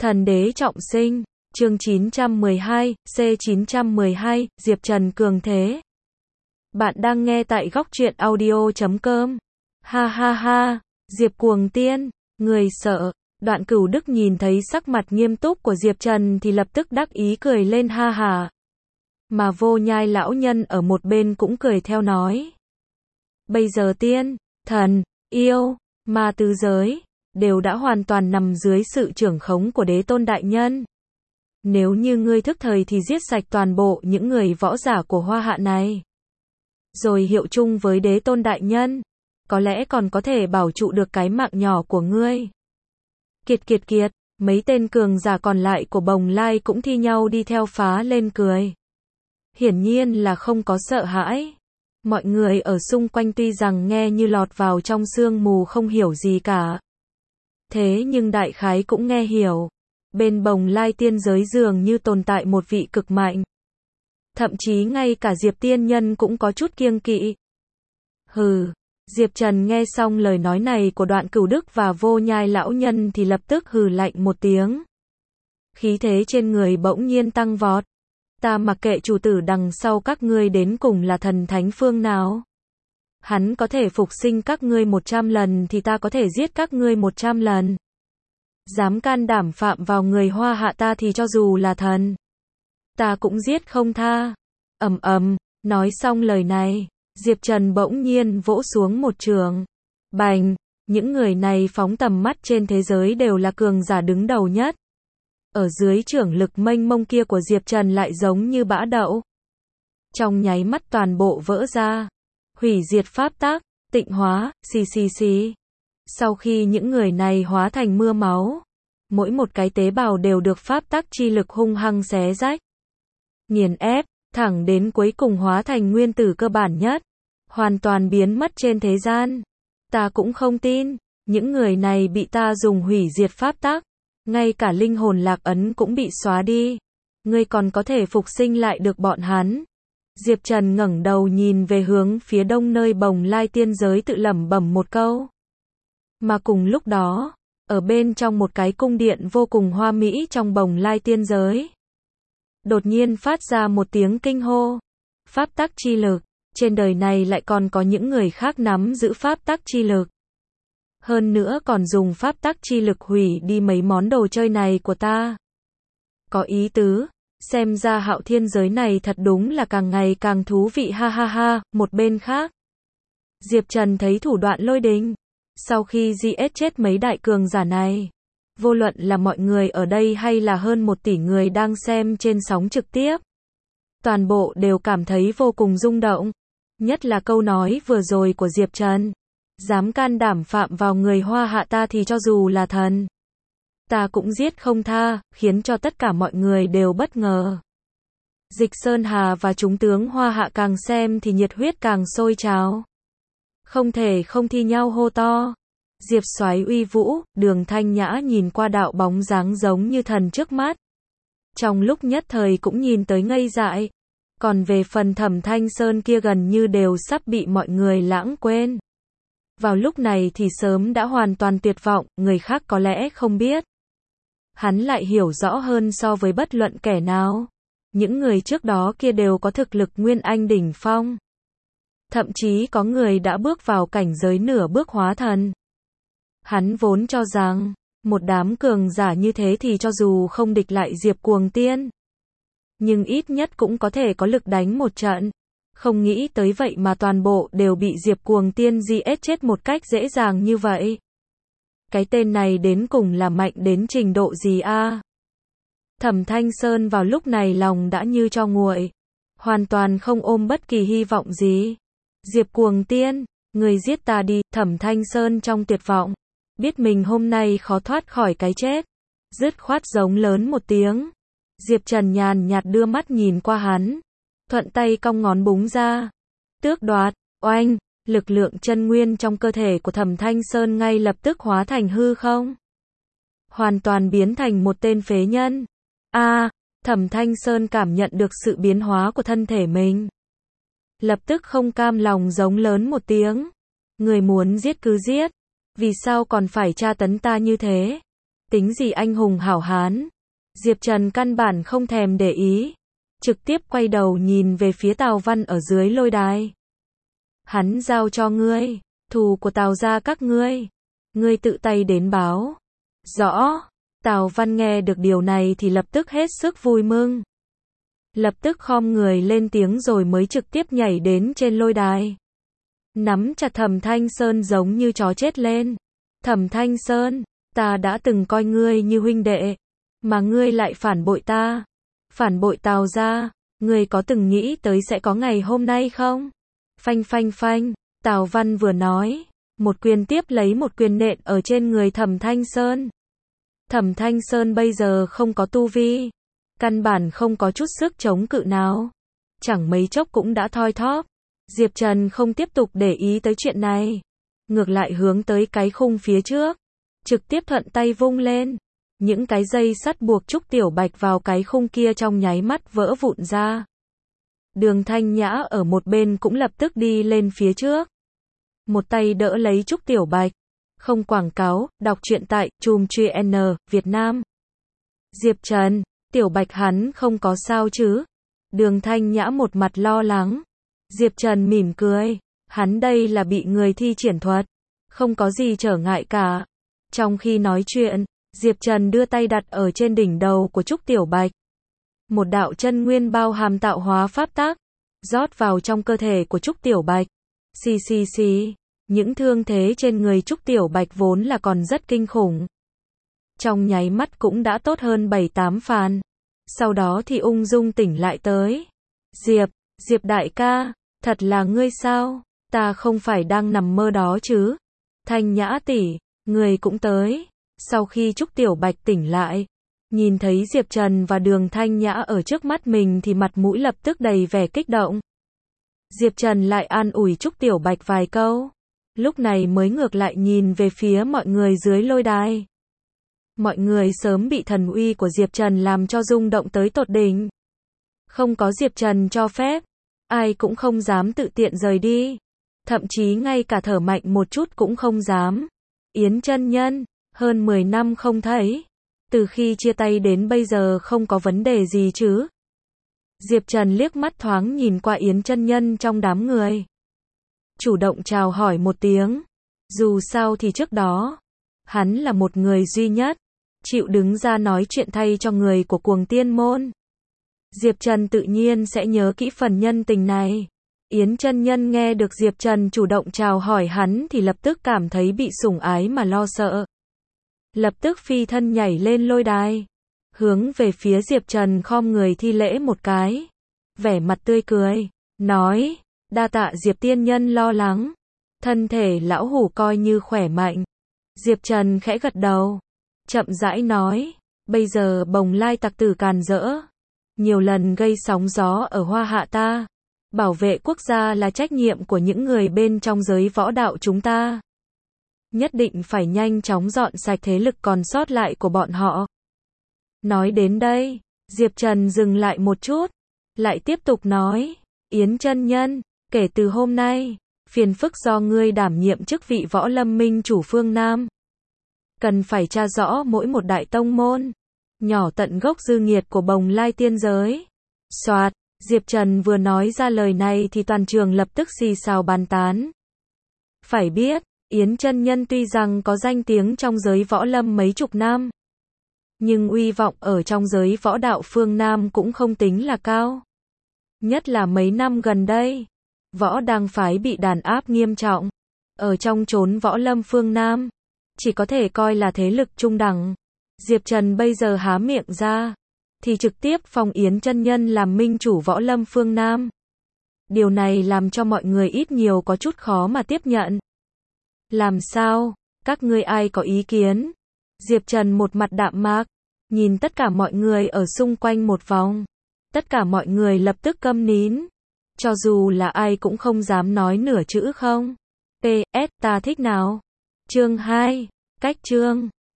Thần đế trọng sinh, chương 912, C912, Diệp Trần cường thế. Bạn đang nghe tại góc truyện audio.com. Ha ha ha, Diệp cuồng tiên, người sợ. Đoạn Cửu Đức nhìn thấy sắc mặt nghiêm túc của Diệp Trần thì lập tức đắc ý cười lên ha hả. Mà Vô Nhai lão nhân ở một bên cũng cười theo nói. Bây giờ tiên, thần, yêu, ma tứ giới đều đã hoàn toàn nằm dưới sự trưởng khống của Đế Tôn đại nhân. Nếu như ngươi thức thời thì giết sạch toàn bộ những người võ giả của Hoa Hạ này, rồi hiệu chung với Đế Tôn đại nhân, có lẽ còn có thể bảo trụ được cái mạng nhỏ của ngươi. Kiệt, mấy tên cường giả còn lại của Bồng Lai cũng thi nhau đi theo phá lên cười. Hiển nhiên là không có sợ hãi. Mọi người ở xung quanh tuy rằng nghe như lọt vào trong sương mù không hiểu gì cả. Thế nhưng đại khái cũng nghe hiểu. Bên Bồng Lai tiên giới dường như tồn tại một vị cực mạnh. Thậm chí ngay cả Diệp tiên nhân cũng có chút kiêng kỵ. Hừ, Diệp Trần nghe xong lời nói này của Đoạn Cửu Đức và Vô Nhai lão nhân thì lập tức hừ lạnh một tiếng. Khí thế trên người bỗng nhiên tăng vọt. Ta mặc kệ chủ tử đằng sau các ngươi đến cùng là thần thánh phương nào. Hắn có thể phục sinh các ngươi 100 lần thì ta có thể giết các ngươi 100 lần. Dám can đảm phạm vào người Hoa Hạ ta thì cho dù là thần, ta cũng giết không tha. Nói xong lời này, Diệp Trần bỗng nhiên vỗ xuống một trường. Bành, những người này phóng tầm mắt trên thế giới đều là cường giả đứng đầu nhất. Ở dưới chưởng lực mênh mông kia của Diệp Trần lại giống như bã đậu. Trong nháy mắt toàn bộ vỡ ra. Hủy diệt pháp tắc, tịnh hóa, xì. Sau khi những người này hóa thành mưa máu, mỗi một cái tế bào đều được pháp tắc chi lực hung hăng xé rách, nghiền ép, thẳng đến cuối cùng hóa thành nguyên tử cơ bản nhất, hoàn toàn biến mất trên thế gian. Ta cũng không tin, những người này bị ta dùng hủy diệt pháp tắc, ngay cả linh hồn lạc ấn cũng bị xóa đi. Ngươi còn có thể phục sinh lại được bọn hắn. Diệp Trần ngẩng đầu nhìn về hướng phía đông nơi Bồng Lai tiên giới tự lẩm bẩm một câu. Mà cùng lúc đó, ở bên trong một cái cung điện vô cùng hoa mỹ trong Bồng Lai tiên giới, đột nhiên phát ra một tiếng kinh hô. Pháp tắc chi lực, trên đời này lại còn có những người khác nắm giữ pháp tắc chi lực. Hơn nữa còn dùng pháp tắc chi lực hủy đi mấy món đồ chơi này của ta. Có ý tứ, xem ra Hạo Thiên giới này thật đúng là càng ngày càng thú vị ha ha ha. Một bên khác, Diệp Trần thấy thủ đoạn lôi đình. Sau khi giết chết mấy đại cường giả này, vô luận là mọi người ở đây hay là hơn 1 tỷ người đang xem trên sóng trực tiếp, toàn bộ đều cảm thấy vô cùng rung động. Nhất là câu nói vừa rồi của Diệp Trần. Dám can đảm phạm vào người Hoa Hạ ta thì cho dù là thần, ta cũng giết không tha, khiến cho tất cả mọi người đều bất ngờ. Dịch Sơn Hà và chúng tướng Hoa Hạ càng xem thì nhiệt huyết càng sôi trào. Không thể không thi nhau hô to. Diệp Soái uy vũ, Đường Thanh Nhã nhìn qua đạo bóng dáng giống như thần trước mắt. Trong lúc nhất thời cũng nhìn tới ngây dại. Còn về phần Thẩm Thanh Sơn kia gần như đều sắp bị mọi người lãng quên. Vào lúc này thì sớm đã hoàn toàn tuyệt vọng, người khác có lẽ không biết. Hắn lại hiểu rõ hơn so với bất luận kẻ nào. Những người trước đó kia đều có thực lực Nguyên Anh đỉnh phong. Thậm chí có người đã bước vào cảnh giới nửa bước hóa thần. Hắn vốn cho rằng, một đám cường giả như thế thì cho dù không địch lại Diệp cuồng tiên, nhưng ít nhất cũng có thể có lực đánh một trận. Không nghĩ tới vậy mà toàn bộ đều bị Diệp cuồng tiên giết chết một cách dễ dàng như vậy. Cái tên này đến cùng là mạnh đến trình độ gì a? Thẩm Thanh Sơn vào lúc này lòng đã như tro nguội, hoàn toàn không ôm bất kỳ hy vọng gì. Diệp cuồng tiên, người giết ta đi. Thẩm Thanh Sơn trong tuyệt vọng, biết mình hôm nay khó thoát khỏi cái chết, dứt khoát giống lớn một tiếng. Diệp Trần nhàn nhạt đưa mắt nhìn qua hắn, thuận tay cong ngón búng ra, tước đoạt. Oanh, lực lượng chân nguyên trong cơ thể của Thẩm Thanh Sơn ngay lập tức hóa thành hư không, hoàn toàn biến thành một tên phế nhân. Thẩm Thanh Sơn cảm nhận được sự biến hóa của thân thể mình, lập tức không cam lòng giống lớn một tiếng. Người muốn giết cứ giết, vì sao còn phải tra tấn ta như thế? Tính gì anh hùng hảo hán. Diệp Trần căn bản không thèm để ý, trực tiếp quay đầu nhìn về phía Tào Văn ở dưới lôi đài. Hắn giao cho ngươi, thù của Tào gia các ngươi tự tay đến báo. Rõ. Tào Văn nghe được điều này thì lập tức hết sức vui mừng. Lập tức khom người lên tiếng rồi mới trực tiếp nhảy đến trên lôi đài. Nắm chặt Thẩm Thanh Sơn giống như chó chết lên. Thẩm Thanh Sơn, ta đã từng coi ngươi như huynh đệ, mà ngươi lại phản bội ta, phản bội Tào gia, ngươi có từng nghĩ tới sẽ có ngày hôm nay không? Phanh phanh phanh, Tào Văn vừa nói, một quyền tiếp lấy một quyền nện ở trên người Thẩm Thanh Sơn. Thẩm Thanh Sơn bây giờ không có tu vi, căn bản không có chút sức chống cự nào, chẳng mấy chốc cũng đã thoi thóp. Diệp Trần không tiếp tục để ý tới chuyện này, ngược lại hướng tới cái khung phía trước, trực tiếp thuận tay vung lên. Những cái dây sắt buộc Trúc Tiểu Bạch vào cái khung kia trong nháy mắt vỡ vụn ra. Đường Thanh Nhã ở một bên cũng lập tức đi lên phía trước, một tay đỡ lấy Trúc Tiểu Bạch. Không quảng cáo, đọc truyện tại Chum.N, Việt Nam. Diệp Trần, Tiểu Bạch hắn không có sao chứ? Đường Thanh Nhã một mặt lo lắng. Diệp Trần mỉm cười, hắn đây là bị người thi triển thuật, không có gì trở ngại cả. Trong khi nói chuyện, Diệp Trần đưa tay đặt ở trên đỉnh đầu của Trúc Tiểu Bạch. Một đạo chân nguyên bao hàm tạo hóa pháp tắc, rót vào trong cơ thể của Trúc Tiểu Bạch. Xì. Những thương thế trên người Trúc Tiểu Bạch vốn là còn rất kinh khủng, trong nháy mắt cũng đã tốt hơn 7-8 phần. Sau đó thì ung dung tỉnh lại tới. Diệp đại ca, thật là ngươi sao? Ta không phải đang nằm mơ đó chứ? Thanh Nhã tỷ, người cũng tới. Sau khi Trúc Tiểu Bạch tỉnh lại, nhìn thấy Diệp Trần và Đường Thanh Nhã ở trước mắt mình thì mặt mũi lập tức đầy vẻ kích động. Diệp Trần lại an ủi Trúc Tiểu Bạch vài câu, lúc này mới ngược lại nhìn về phía mọi người dưới lôi đài. Mọi người sớm bị thần uy của Diệp Trần làm cho rung động tới tột đỉnh. Không có Diệp Trần cho phép, ai cũng không dám tự tiện rời đi. Thậm chí ngay cả thở mạnh một chút cũng không dám. Yến chân nhân, hơn 10 năm không thấy. Từ khi chia tay đến bây giờ không có vấn đề gì chứ? Diệp Trần liếc mắt thoáng nhìn qua Yến chân nhân trong đám người, chủ động chào hỏi một tiếng. Dù sao thì trước đó, hắn là một người duy nhất chịu đứng ra nói chuyện thay cho người của Cuồng Tiên môn. Diệp Trần tự nhiên sẽ nhớ kỹ phần nhân tình này. Yến chân nhân nghe được Diệp Trần chủ động chào hỏi hắn thì lập tức cảm thấy bị sủng ái mà lo sợ. Lập tức phi thân nhảy lên lôi đài, hướng về phía Diệp Trần khom người thi lễ một cái, vẻ mặt tươi cười, nói, đa tạ Diệp tiên nhân lo lắng, thân thể lão hủ coi như khỏe mạnh. Diệp Trần khẽ gật đầu, chậm rãi nói, bây giờ Bồng Lai tặc tử càn rỡ, nhiều lần gây sóng gió ở Hoa Hạ ta, bảo vệ quốc gia là trách nhiệm của những người bên trong giới võ đạo chúng ta. Nhất định phải nhanh chóng dọn sạch thế lực còn sót lại của bọn họ. Nói đến đây, Diệp Trần dừng lại một chút, lại tiếp tục nói, Yến chân nhân, kể từ hôm nay, phiền phức do ngươi đảm nhiệm chức vị võ lâm minh chủ phương Nam. Cần phải tra rõ mỗi một đại tông môn, nhỏ tận gốc dư nghiệt của Bồng Lai tiên giới. Soạt, Diệp Trần vừa nói ra lời này thì toàn trường lập tức xì xào bàn tán. Phải biết, Yến chân nhân tuy rằng có danh tiếng trong giới võ lâm mấy chục năm, nhưng uy vọng ở trong giới võ đạo phương Nam cũng không tính là cao. Nhất là mấy năm gần đây, võ đang phái bị đàn áp nghiêm trọng. Ở trong chốn võ lâm phương Nam, chỉ có thể coi là thế lực trung đẳng. Diệp Trần bây giờ há miệng ra, thì trực tiếp phong Yến chân nhân làm minh chủ võ lâm phương Nam. Điều này làm cho mọi người ít nhiều có chút khó mà tiếp nhận. Làm sao? Các ngươi ai có ý kiến? Diệp Trần một mặt đạm mạc, nhìn tất cả mọi người ở xung quanh một vòng. Tất cả mọi người lập tức câm nín. Cho dù là ai cũng không dám nói nửa chữ không. PS ta thích nào. Chương 2. Cách chương.